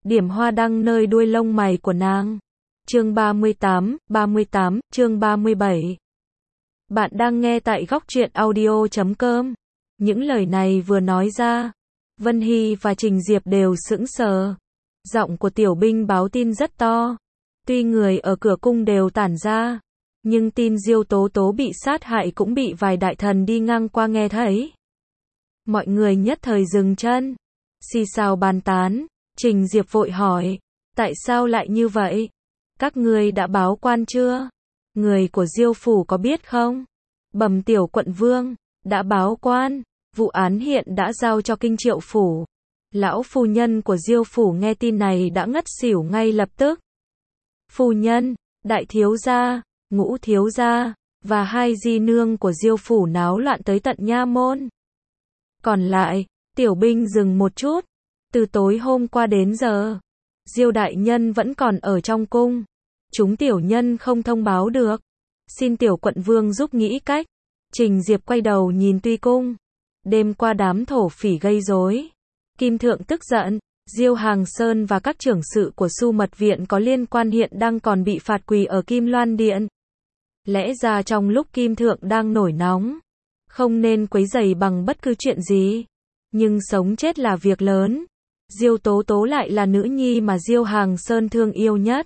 điểm hoa đăng nơi đuôi lông mày của nàng. Chương 38, chương 37. Bạn đang nghe tại góc truyện audio.com. Những lời này vừa nói ra, Vân Hy và Trình Diệp đều sững sờ. Giọng của Tiểu Binh báo tin rất to. Tuy người ở cửa cung đều tản ra, nhưng tin Diêu Tố Tố bị sát hại cũng bị vài đại thần đi ngang qua nghe thấy. Mọi người nhất thời dừng chân, xì xào bàn tán. Trình Diệp vội hỏi, tại sao lại như vậy? Các ngươi đã báo quan chưa? Người của Diêu phủ có biết không? Bẩm Tiểu quận vương, đã báo quan, vụ án hiện đã giao cho Kinh Triệu phủ. Lão phu nhân của Diêu phủ nghe tin này đã ngất xỉu ngay lập tức. Phu nhân, đại thiếu gia, ngũ thiếu gia và hai di nương của Diêu phủ náo loạn tới tận nha môn. Còn lại, Tiểu Binh dừng một chút. Từ tối hôm qua đến giờ, Diêu đại nhân vẫn còn ở trong cung. Chúng tiểu nhân không thông báo được. Xin Tiểu quận vương giúp nghĩ cách. Trình Diệp quay đầu nhìn Tuy cung. Đêm qua đám thổ phỉ gây rối, Kim thượng tức giận, Diêu Hàng Sơn và các trưởng sự của Su Mật viện có liên quan hiện đang còn bị phạt quỳ ở Kim Loan điện. Lẽ ra trong lúc Kim thượng đang nổi nóng, không nên quấy rầy bằng bất cứ chuyện gì. Nhưng sống chết là việc lớn. Diêu Tố Tố lại là nữ nhi mà Diêu Hàng Sơn thương yêu nhất.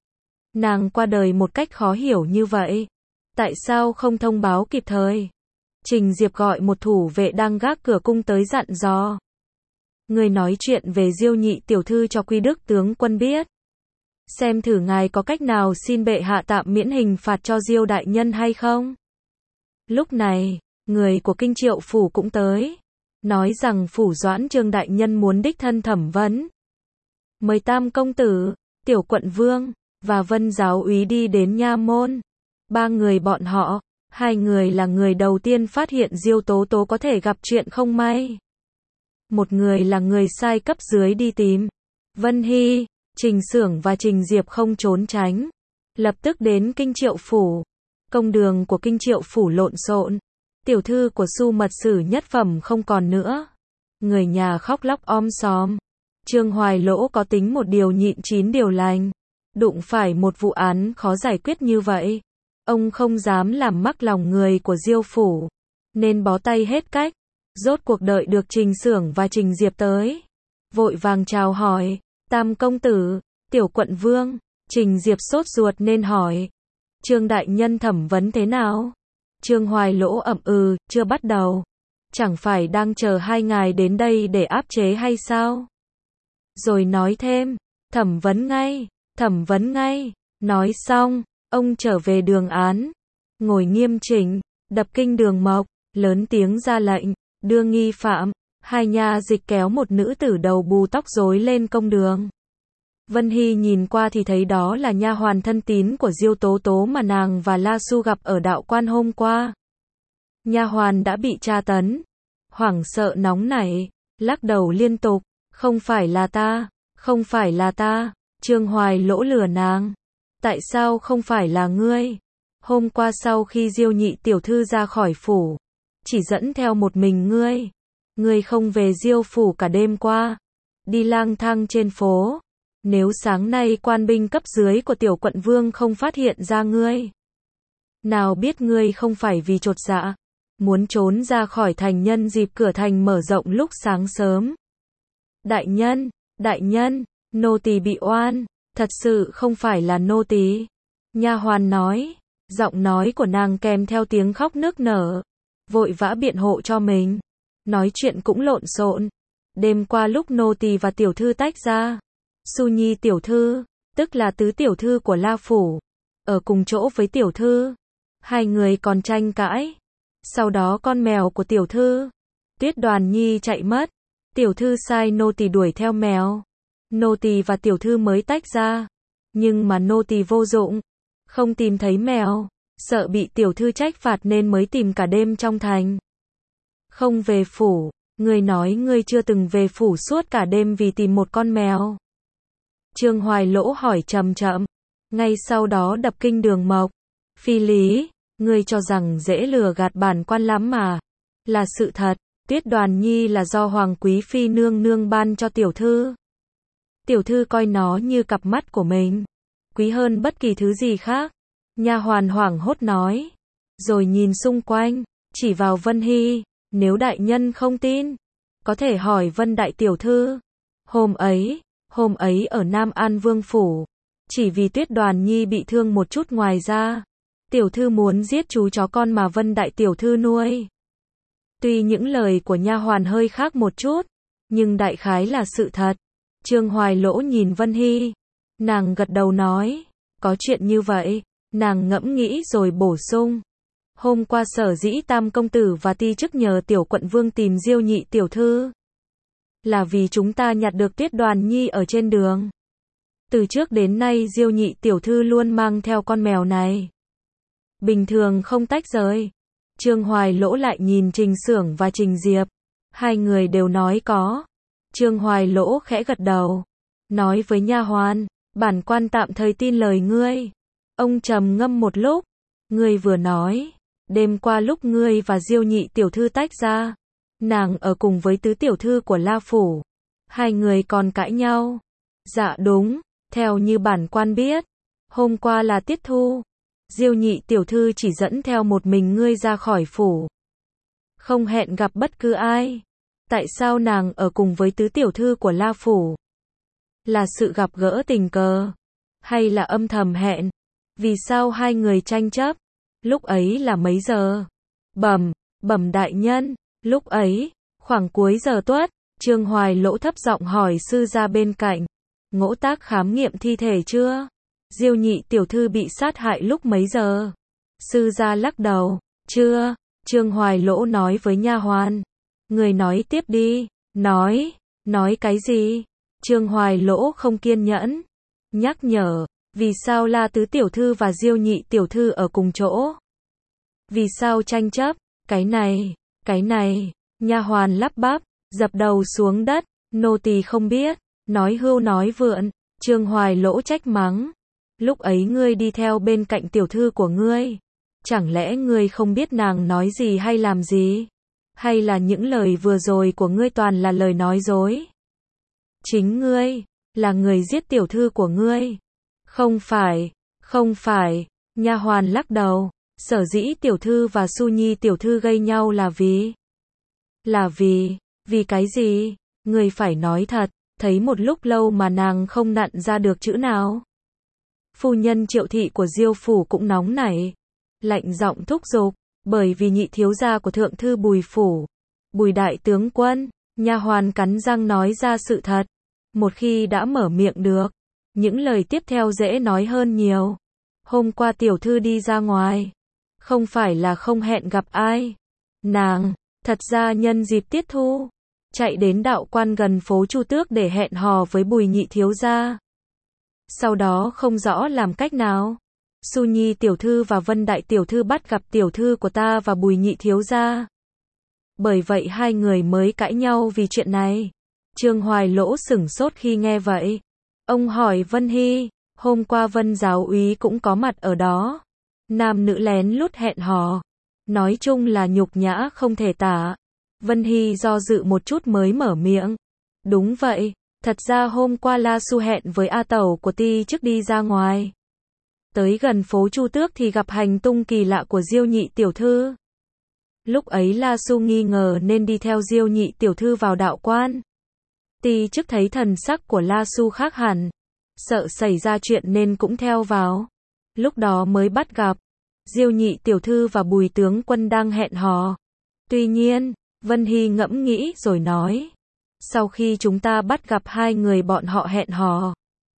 Nàng qua đời một cách khó hiểu như vậy. Tại sao không thông báo kịp thời? Trình Diệp gọi một thủ vệ đang gác cửa cung tới dặn dò. Người nói chuyện về Diêu nhị tiểu thư cho Quy Đức tướng quân biết. Xem thử ngài có cách nào xin bệ hạ tạm miễn hình phạt cho Diêu đại nhân hay không? Lúc này, người của Kinh Triệu phủ cũng tới. Nói rằng phủ Doãn Trương đại nhân muốn đích thân thẩm vấn. Mời Tam công tử, Tiểu quận vương và Vân giáo úy đi đến nha môn. Ba người bọn họ, hai người là người đầu tiên phát hiện Diêu Tố Tố có thể gặp chuyện không may. Một người là người sai cấp dưới đi tìm. Vân Hy, Trình Xưởng và Trình Diệp không trốn tránh, lập tức đến Kinh Triệu phủ. Công đường của Kinh Triệu phủ lộn xộn. Tiểu thư của Su Mật sử nhất phẩm không còn nữa. Người nhà khóc lóc om sòm. Trương Hoài Lỗ có tính một điều nhịn 9 điều lành. Đụng phải một vụ án khó giải quyết như vậy, ông không dám làm mắc lòng người của Diêu phủ, nên bó tay hết cách. Rốt cuộc đợi được Trình Xưởng và Trình Diệp tới, vội vàng chào hỏi. Tam công tử, Tiểu quận vương. Trình Diệp sốt ruột nên hỏi, Trương đại nhân thẩm vấn thế nào? Trương Hoài Lỗ ậm chưa bắt đầu. Chẳng phải đang chờ hai ngài đến đây để áp chế hay sao? Rồi nói thêm, thẩm vấn ngay, thẩm vấn ngay. Nói xong, ông trở về đường án, ngồi nghiêm chỉnh, đập kinh đường mộc, lớn tiếng ra lệnh, đưa nghi phạm. Hai nha dịch kéo một nữ tử đầu bù tóc rối lên công đường. Vân Hy nhìn qua thì thấy đó là nha hoàn thân tín của Diêu Tố Tố mà nàng và La Su gặp ở đạo quan hôm qua. Nha hoàn đã bị tra tấn, hoảng sợ nóng nảy, lắc đầu liên tục, không phải là ta, không phải là ta. Trương Hoài Lỗ lừa nàng. Tại sao không phải là ngươi? Hôm qua sau khi Diêu nhị tiểu thư ra khỏi phủ, chỉ dẫn theo một mình ngươi. Ngươi không về Diêu phủ cả đêm qua, đi lang thang trên phố. Nếu sáng nay quan binh cấp dưới của Tiểu quận vương không phát hiện ra ngươi, nào biết ngươi không phải vì chột dạ, muốn trốn ra khỏi thành nhân dịp cửa thành mở rộng lúc sáng sớm. Đại nhân, nô tỳ bị oan, thật sự không phải là nô tỳ. Nha hoàn nói, giọng nói của nàng kèm theo tiếng khóc nức nở, vội vã biện hộ cho mình. Nói chuyện cũng lộn xộn. Đêm qua lúc nô tỳ và tiểu thư tách ra, Su Nhi tiểu thư, tức là tứ tiểu thư của La phủ, ở cùng chỗ với tiểu thư. Hai người còn tranh cãi. Sau đó con mèo của tiểu thư, Tuyết Đoàn Nhi chạy mất. Tiểu thư sai nô tỳ đuổi theo mèo. Nô tỳ và tiểu thư mới tách ra. Nhưng mà nô tỳ vô dụng, không tìm thấy mèo, sợ bị tiểu thư trách phạt nên mới tìm cả đêm trong thành. Không về phủ, ngươi nói ngươi chưa từng về phủ suốt cả đêm vì tìm một con mèo. Trương Hoài Lỗ hỏi chậm chậm, ngay sau đó đập kinh đường mộc. Phi lý, ngươi cho rằng dễ lừa gạt bản quan lắm mà. Là sự thật, Tuyết Đoàn Nhi là do Hoàng quý phi nương nương ban cho tiểu thư. Tiểu thư coi nó như cặp mắt của mình, quý hơn bất kỳ thứ gì khác. Nha hoàn hoảng hốt nói, rồi nhìn xung quanh, chỉ vào Vân Hy, nếu đại nhân không tin, có thể hỏi Vân đại tiểu thư. Hôm ấy ở Nam An Vương phủ, chỉ vì Tuyết Đoàn Nhi bị thương một chút, ngoài ra, tiểu thư muốn giết chú chó con mà Vân đại tiểu thư nuôi. Tuy những lời của nha hoàn hơi khác một chút, nhưng đại khái là sự thật. Trương Hoài Lỗ nhìn Vân Hy, nàng gật đầu nói, có chuyện như vậy. Nàng ngẫm nghĩ rồi bổ sung, hôm qua sở dĩ Tam công tử và Ti chức nhờ tiểu quận vương tìm Diêu nhị tiểu thư, là vì chúng ta nhặt được Tuyết Đoàn Nhi ở trên đường. Từ trước đến nay Diêu nhị tiểu thư luôn mang theo con mèo này, bình thường không tách rời. Trương Hoài Lỗ lại nhìn Trình Xưởng và Trình Diệp, hai người đều nói có. Trương Hoài Lỗ khẽ gật đầu, nói với nha hoàn, bản quan tạm thời tin lời ngươi. Ông trầm ngâm một lúc, ngươi vừa nói, đêm qua lúc ngươi và Diêu nhị tiểu thư tách ra, nàng ở cùng với tứ tiểu thư của La phủ, hai người còn cãi nhau. Dạ đúng, theo như bản quan biết, hôm qua là tiết thu, Diêu nhị tiểu thư chỉ dẫn theo một mình ngươi ra khỏi phủ, không hẹn gặp bất cứ ai. Tại sao nàng ở cùng với tứ tiểu thư của La phủ? Là sự gặp gỡ tình cờ, hay là âm thầm hẹn? Vì sao hai người tranh chấp? Lúc ấy là mấy giờ? Bẩm đại nhân, lúc ấy, khoảng cuối giờ tuất. Trương Hoài Lỗ thấp giọng hỏi sư gia bên cạnh, Ngỗ Tác khám nghiệm thi thể chưa? Diêu nhị tiểu thư bị sát hại lúc mấy giờ? Sư gia lắc đầu, chưa. Trương Hoài Lỗ nói với nha hoàn, người nói tiếp đi. Nói cái gì? Trương Hoài Lỗ không kiên nhẫn, nhắc nhở, vì sao La tứ tiểu thư và Diêu nhị tiểu thư ở cùng chỗ? Vì sao tranh chấp? Cái này, nha hoàn lắp bắp, dập đầu xuống đất, nô tỳ không biết, nói hưu nói vượn. Trương Hoài Lỗ trách mắng, lúc ấy ngươi đi theo bên cạnh tiểu thư của ngươi, chẳng lẽ ngươi không biết nàng nói gì hay làm gì? Hay là những lời vừa rồi của ngươi toàn là lời nói dối? Chính ngươi là người giết tiểu thư của ngươi. Không phải, nha hoàn lắc đầu, sở dĩ tiểu thư và Su Nhi tiểu thư gây nhau là vì cái gì? Ngươi phải nói thật. Thấy một lúc lâu mà nàng không nặn ra được chữ nào. Phu nhân Triệu thị của Diêu phủ cũng nóng nảy, lạnh giọng thúc giục, bởi vì nhị thiếu gia của thượng thư Bùi phủ, Bùi đại tướng quân. Nha hoàn cắn răng nói ra sự thật. Một khi đã mở miệng được, những lời tiếp theo dễ nói hơn nhiều. Hôm qua tiểu thư đi ra ngoài, không phải là không hẹn gặp ai. Nàng, thật ra nhân dịp tiết thu, chạy đến đạo quan gần phố Chu Tước để hẹn hò với Bùi nhị thiếu gia. Sau đó không rõ làm cách nào, Su Nhi tiểu thư và Vân đại tiểu thư bắt gặp tiểu thư của ta và Bùi nhị thiếu gia. Bởi vậy hai người mới cãi nhau vì chuyện này. Trương Hoài Lỗ sửng sốt khi nghe vậy. Ông hỏi Vân Hy, hôm qua Vân giáo úy cũng có mặt ở đó. Nam nữ lén lút hẹn hò, nói chung là nhục nhã không thể tả. Vân Hy do dự một chút mới mở miệng. Đúng vậy, thật ra hôm qua La Su hẹn với A Tẩu của Ti trước đi ra ngoài. Tới gần phố Chu Tước thì gặp hành tung kỳ lạ của Diêu nhị tiểu thư. Lúc ấy La Su nghi ngờ nên đi theo Diêu nhị tiểu thư vào đạo quan. Ti trước thấy thần sắc của La Su khác hẳn, sợ xảy ra chuyện nên cũng theo vào. Lúc đó mới bắt gặp Diêu nhị tiểu thư và Bùi tướng quân đang hẹn hò. Tuy nhiên, Vân Hy ngẫm nghĩ rồi nói, sau khi chúng ta bắt gặp hai người bọn họ hẹn hò,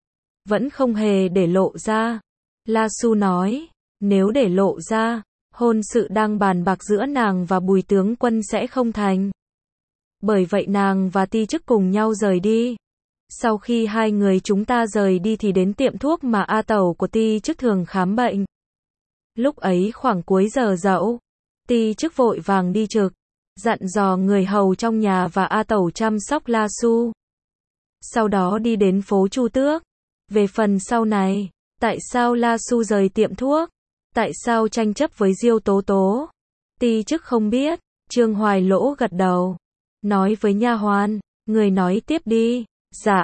vẫn không hề để lộ ra. La Su nói, nếu để lộ ra, hôn sự đang bàn bạc giữa nàng và Bùi tướng quân sẽ không thành. Bởi vậy nàng và Ti chức cùng nhau rời đi. Sau khi hai người chúng ta rời đi thì đến tiệm thuốc mà A Tẩu của Ti chức thường khám bệnh. Lúc ấy khoảng cuối giờ dậu, Ti chức vội vàng đi trực, dặn dò người hầu trong nhà và A Tẩu chăm sóc La Su. Sau đó đi đến phố Chu Tước. Về phần sau này, tại sao La Su rời tiệm thuốc? Tại sao tranh chấp với Diêu Tố Tố? Ti chức không biết. Trương Hoài Lỗ gật đầu, nói với nha hoàn, người nói tiếp đi. Dạ,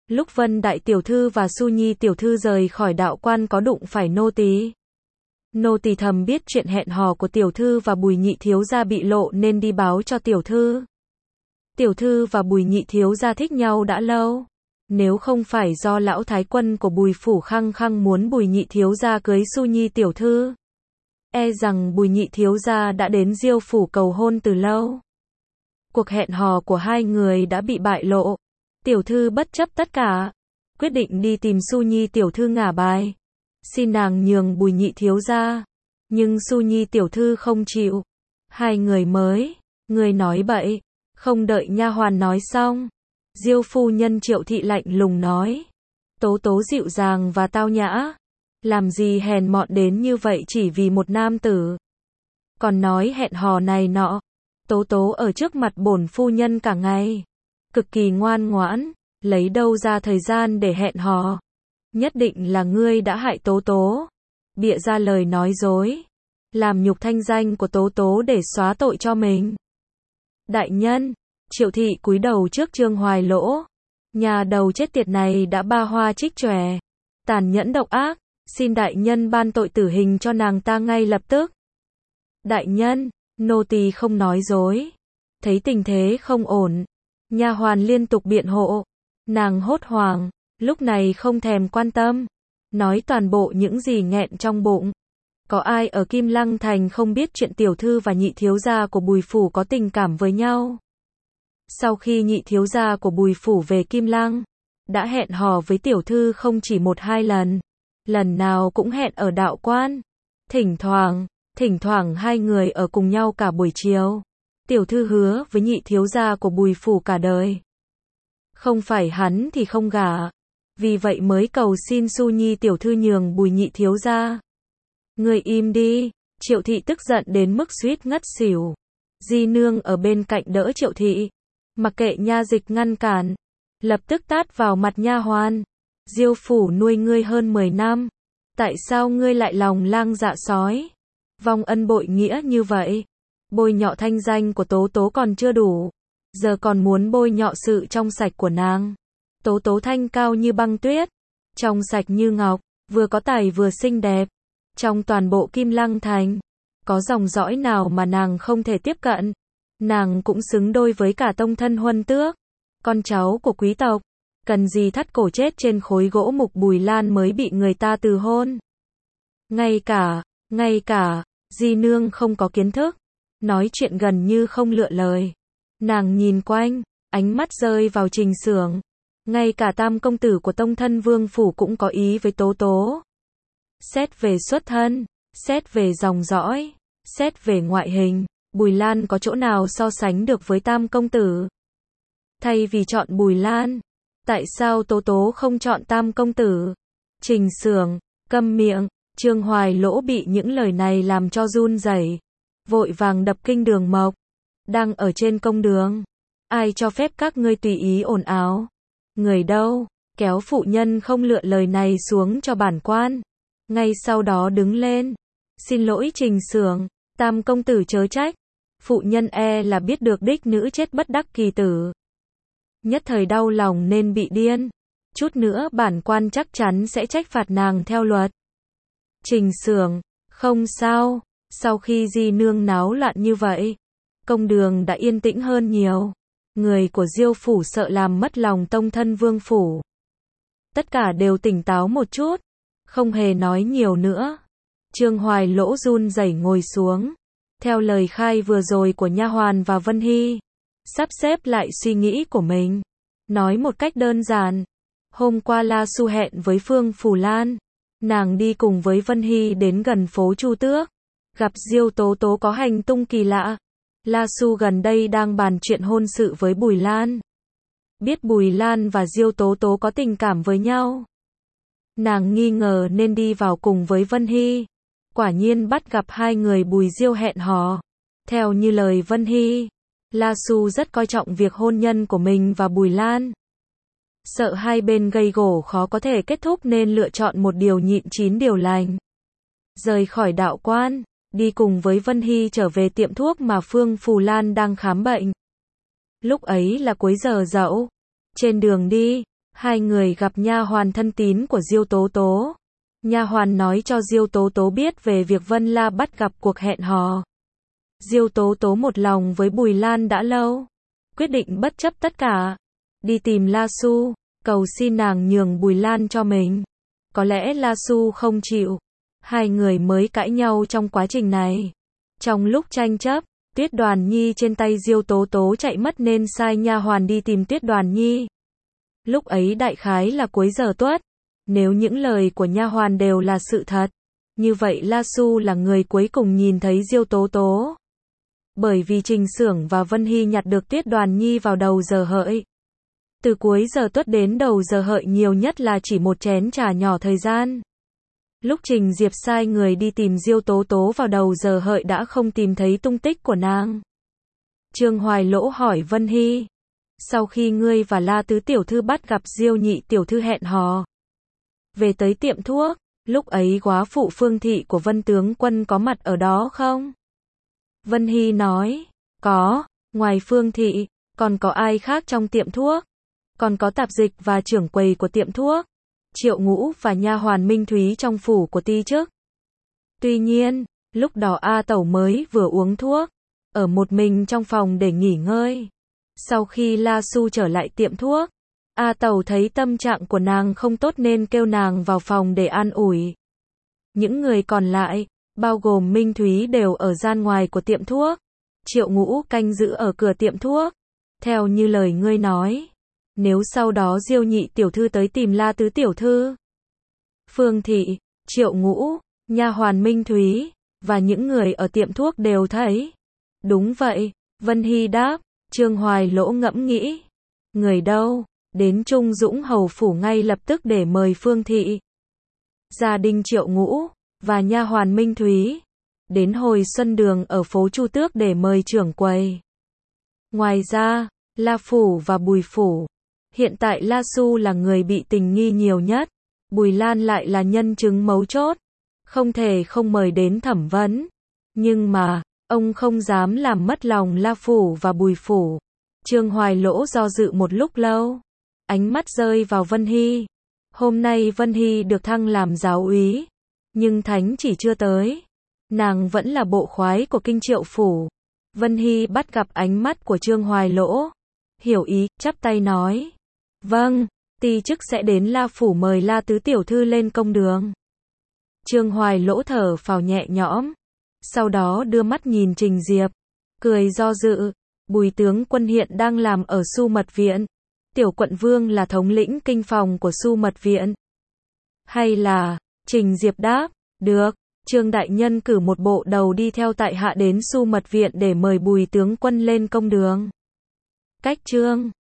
Lúc Vân Đại Tiểu Thư và Su Nhi Tiểu Thư rời khỏi đạo quan có đụng phải nô tỳ. Nô tỳ thầm biết chuyện hẹn hò của Tiểu Thư và Bùi Nhị Thiếu gia bị lộ nên đi báo cho Tiểu Thư. Tiểu Thư và Bùi Nhị Thiếu gia thích nhau đã lâu. Nếu không phải do lão thái quân của Bùi phủ khăng khăng muốn Bùi Nhị Thiếu gia cưới Su Nhi Tiểu Thư, e rằng Bùi Nhị Thiếu gia đã đến Diêu phủ cầu hôn từ lâu. Cuộc hẹn hò của hai người đã bị bại lộ. Tiểu Thư bất chấp tất cả, quyết định đi tìm Su Nhi Tiểu Thư ngả bài, xin nàng nhường Bùi Nhị Thiếu gia. Nhưng Su Nhi Tiểu Thư không chịu. Hai người mới, người nói bậy. Không đợi nha hoàn nói xong, Diêu phu nhân Triệu thị lạnh lùng nói: Tố tố dịu dàng và tao nhã, làm gì hèn mọn đến như vậy chỉ vì một nam tử. Còn nói hẹn hò này nọ, tố tố ở trước mặt bổn phu nhân cả ngày, cực kỳ ngoan ngoãn, lấy đâu ra thời gian để hẹn hò. Nhất định là ngươi đã hại tố tố, bịa ra lời nói dối, làm nhục thanh danh của tố tố để xóa tội cho mình. Đại nhân, Triệu thị cúi đầu trước Trương Hoài Lỗ. Nhà đầu chết tiệt này đã ba hoa trích chòe, tàn nhẫn độc ác, xin đại nhân ban tội tử hình cho nàng ta ngay lập tức. Đại nhân, nô tỳ không nói dối. Thấy tình thế không ổn, nha hoàn liên tục biện hộ. Nàng hốt hoảng, lúc này không thèm quan tâm, nói toàn bộ những gì nghẹn trong bụng. Có ai ở Kim Lăng Thành không biết chuyện Tiểu Thư và Nhị Thiếu gia của Bùi phủ có tình cảm với nhau? Sau khi Nhị Thiếu gia của Bùi phủ về Kim Lăng, đã hẹn hò với Tiểu Thư không chỉ một hai lần, lần nào cũng hẹn ở đạo quan. Thỉnh thoảng hai người ở cùng nhau cả buổi chiều. Tiểu Thư hứa với Nhị Thiếu gia của Bùi phủ cả đời. Không phải hắn thì không gả, vì vậy mới cầu xin Su Nhi Tiểu Thư nhường Bùi Nhị Thiếu gia. Người im đi, Triệu thị tức giận đến mức suýt ngất xỉu. Di nương ở bên cạnh đỡ Triệu thị, mặc kệ nha dịch ngăn cản, lập tức tát vào mặt nha hoàn. Diêu phủ nuôi ngươi hơn 10 năm, tại sao ngươi lại lòng lang dạ sói, vong ân bội nghĩa như vậy? Bôi nhọ thanh danh của tố tố còn chưa đủ, giờ còn muốn bôi nhọ sự trong sạch của nàng. Tố tố thanh cao như băng tuyết, trong sạch như ngọc, vừa có tài vừa xinh đẹp. Trong toàn bộ Kim Lăng Thành, có dòng dõi nào mà nàng không thể tiếp cận? Nàng cũng xứng đôi với cả tông thân huân tước, con cháu của quý tộc, cần gì thắt cổ chết trên khối gỗ mục Bùi Lan mới bị người ta từ hôn. Ngay cả, Di nương không có kiến thức, nói chuyện gần như không lựa lời. Nàng nhìn quanh, ánh mắt rơi vào Trình Xưởng. Ngay cả tam công tử của tông thân vương phủ cũng có ý với tố tố. Xét về xuất thân, xét về dòng dõi, xét về ngoại hình, Bùi Lan có chỗ nào so sánh được với tam công tử? Thay vì chọn Bùi Lan, tại sao tố tố không chọn tam công tử? Trình Xưởng, câm miệng. Trương Hoài Lỗ bị những lời này làm cho run rẩy, vội vàng đập kinh Đường Mộc. Đang ở trên công đường, ai cho phép các ngươi tùy ý ồn ào? Người đâu? Kéo phụ nhân không lựa lời này xuống cho bản quan. Ngay sau đó đứng lên. Xin lỗi Trình Xưởng, tam công tử chớ trách. Phụ nhân e là biết được đích nữ chết bất đắc kỳ tử, nhất thời đau lòng nên bị điên. Chút nữa bản quan chắc chắn sẽ trách phạt nàng theo luật. Trình Xưởng, không sao. Sau khi Di nương náo loạn như vậy, công đường đã yên tĩnh hơn nhiều. Người của Diêu phủ sợ làm mất lòng tông thân vương phủ. Tất cả đều tỉnh táo một chút, không hề nói nhiều nữa. Trương Hoài Lỗ run rẩy ngồi xuống, theo lời khai vừa rồi của nha hoàn và Vân Hy, sắp xếp lại suy nghĩ của mình, nói một cách đơn giản. Hôm qua La Su hẹn với Phương Phủ Lan, nàng đi cùng với Vân Hy đến gần phố Chu Tước, gặp Diêu Tố Tố có hành tung kỳ lạ. La Su gần đây đang bàn chuyện hôn sự với Bùi Lan. Biết Bùi Lan và Diêu Tố Tố có tình cảm với nhau, nàng nghi ngờ nên đi vào cùng với Vân Hy. Quả nhiên bắt gặp hai người Bùi Diêu hẹn hò. Theo như lời Vân Hy, La Su rất coi trọng việc hôn nhân của mình và Bùi Lan. Sợ hai bên gây gổ khó có thể kết thúc nên lựa chọn một điều nhịn 9 điều lành. Rời khỏi đạo quan, đi cùng với Vân Hy trở về tiệm thuốc mà Phương Phù Lan đang khám bệnh. Lúc ấy là cuối giờ dậu. Trên đường đi, Hai người gặp nha hoàn thân tín của Diêu Tố Tố. Nha hoàn nói cho Diêu Tố Tố biết về việc Vân La bắt gặp cuộc hẹn hò. Diêu Tố Tố một lòng với Bùi Lan đã lâu, quyết định bất chấp tất cả, đi tìm La Su, cầu xin nàng nhường Bùi Lan cho mình. Có lẽ La Su không chịu, hai người mới cãi nhau trong quá trình này. Trong lúc tranh chấp, Tuyết Đoàn Nhi trên tay Diêu Tố Tố chạy mất nên sai nha hoàn đi tìm Tuyết Đoàn Nhi. Lúc ấy đại khái là cuối giờ tuất, nếu những lời của nha hoàn đều là sự thật, như vậy La Su là người cuối cùng nhìn thấy Diêu Tố Tố. Bởi vì Trình Xưởng và Vân Hy nhặt được Tuyết Đoàn Nhi vào đầu giờ hợi. Từ cuối giờ tuất đến đầu giờ hợi nhiều nhất là chỉ một chén trà nhỏ thời gian. Lúc Trình Diệp sai người đi tìm Diêu Tố Tố vào đầu giờ hợi đã không tìm thấy tung tích của nàng. Trương Hoài Lỗ hỏi Vân Hy, sau khi ngươi và La Tứ tiểu thư bắt gặp Diêu Nhị tiểu thư hẹn hò, về tới tiệm thuốc, lúc ấy góa phụ Phương Thị của Vân tướng quân có mặt ở đó không? Vân Hy nói, có, ngoài Phương Thị, còn có ai khác trong tiệm thuốc? Còn có tạp dịch và trưởng quầy của tiệm thuốc, Triệu Ngũ và nha hoàn Minh Thúy trong phủ của ty chức. Tuy nhiên, lúc đó A Tẩu mới vừa uống thuốc, ở một mình trong phòng để nghỉ ngơi. Sau khi La Su trở lại tiệm thuốc, A Tẩu thấy tâm trạng của nàng không tốt nên kêu nàng vào phòng để an ủi. Những người còn lại, bao gồm Minh Thúy đều ở gian ngoài của tiệm thuốc. Triệu Ngũ canh giữ ở cửa tiệm thuốc. Theo như lời ngươi nói, nếu sau đó Diêu Nhị tiểu thư tới tìm La Tứ tiểu thư, Phương Thị, Triệu Ngũ, nha hoàn Minh Thúy và những người ở tiệm thuốc đều thấy. Đúng vậy, Vân Hy đáp. Trương Hoài Lỗ ngẫm nghĩ, người đâu? Đến Trung Dũng hầu phủ ngay lập tức để mời Phương Thị, gia đình Triệu Ngũ và nha hoàn Minh Thúy đến Hồi Xuân Đường ở phố Chu Tước để mời trưởng quầy. Ngoài ra, La phủ và Bùi phủ, hiện tại La Su là người bị tình nghi nhiều nhất, Bùi Lan lại là nhân chứng mấu chốt, không thể không mời đến thẩm vấn. Nhưng mà, ông không dám làm mất lòng La phủ và Bùi phủ. Trương Hoài Lỗ do dự một lúc lâu, ánh mắt rơi vào Vân Hy. Hôm nay Vân Hy được thăng làm giáo úy, nhưng thánh chỉ chưa tới. Nàng vẫn là bộ khoái của kinh Triệu phủ. Vân Hy bắt gặp ánh mắt của Trương Hoài Lỗ, hiểu ý, chắp tay nói, vâng, ty chức sẽ đến La phủ mời La Tứ tiểu thư lên công đường. Trương Hoài Lỗ thở phào nhẹ nhõm, sau đó đưa mắt nhìn Trình Diệp, cười do dự. Bùi tướng quân hiện đang làm ở Su Mật Viện, Tiểu Quận Vương là thống lĩnh kinh phòng của Su Mật Viện. Hay là, Trình Diệp đáp, được, Trương đại nhân cử một bộ đầu đi theo tại hạ đến Su Mật Viện để mời Bùi tướng quân lên công đường. Cách Trương